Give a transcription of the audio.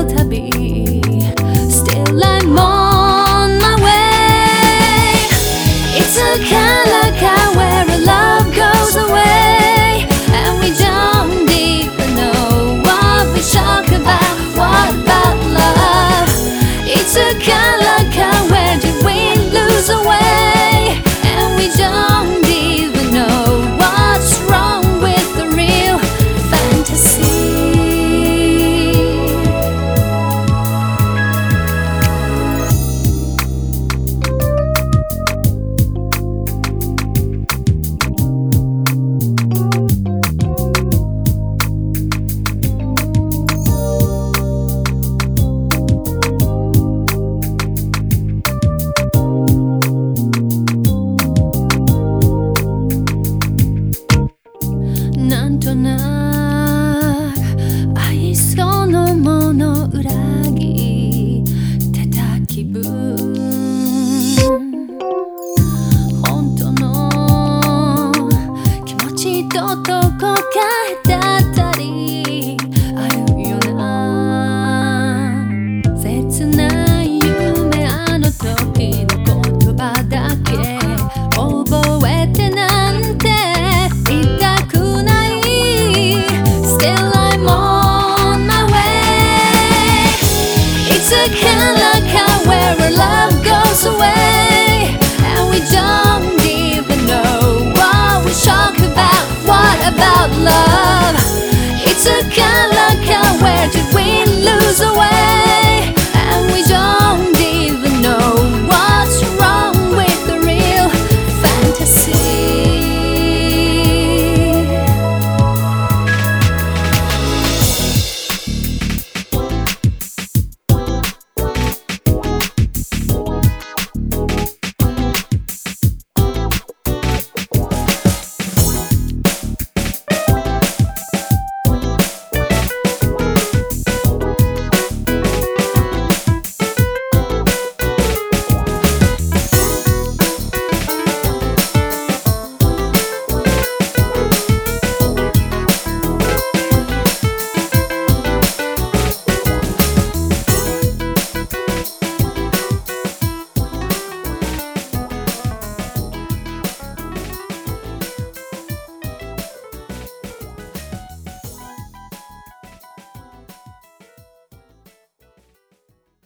う旅 Still I'm on my way. It's a color car where a love goes away, and we don't even know what we talk about. What about love? It's a color car where the wind blows away, and we don't even know what's wrong with the real fantasy.なんとなく愛そのもの裏切ってた気分、本当の気持ちとどこかだったりあるよな。切ない夢、あの時の言葉だけ覚えてなんて言いたくない。Still I'm on my way. It's a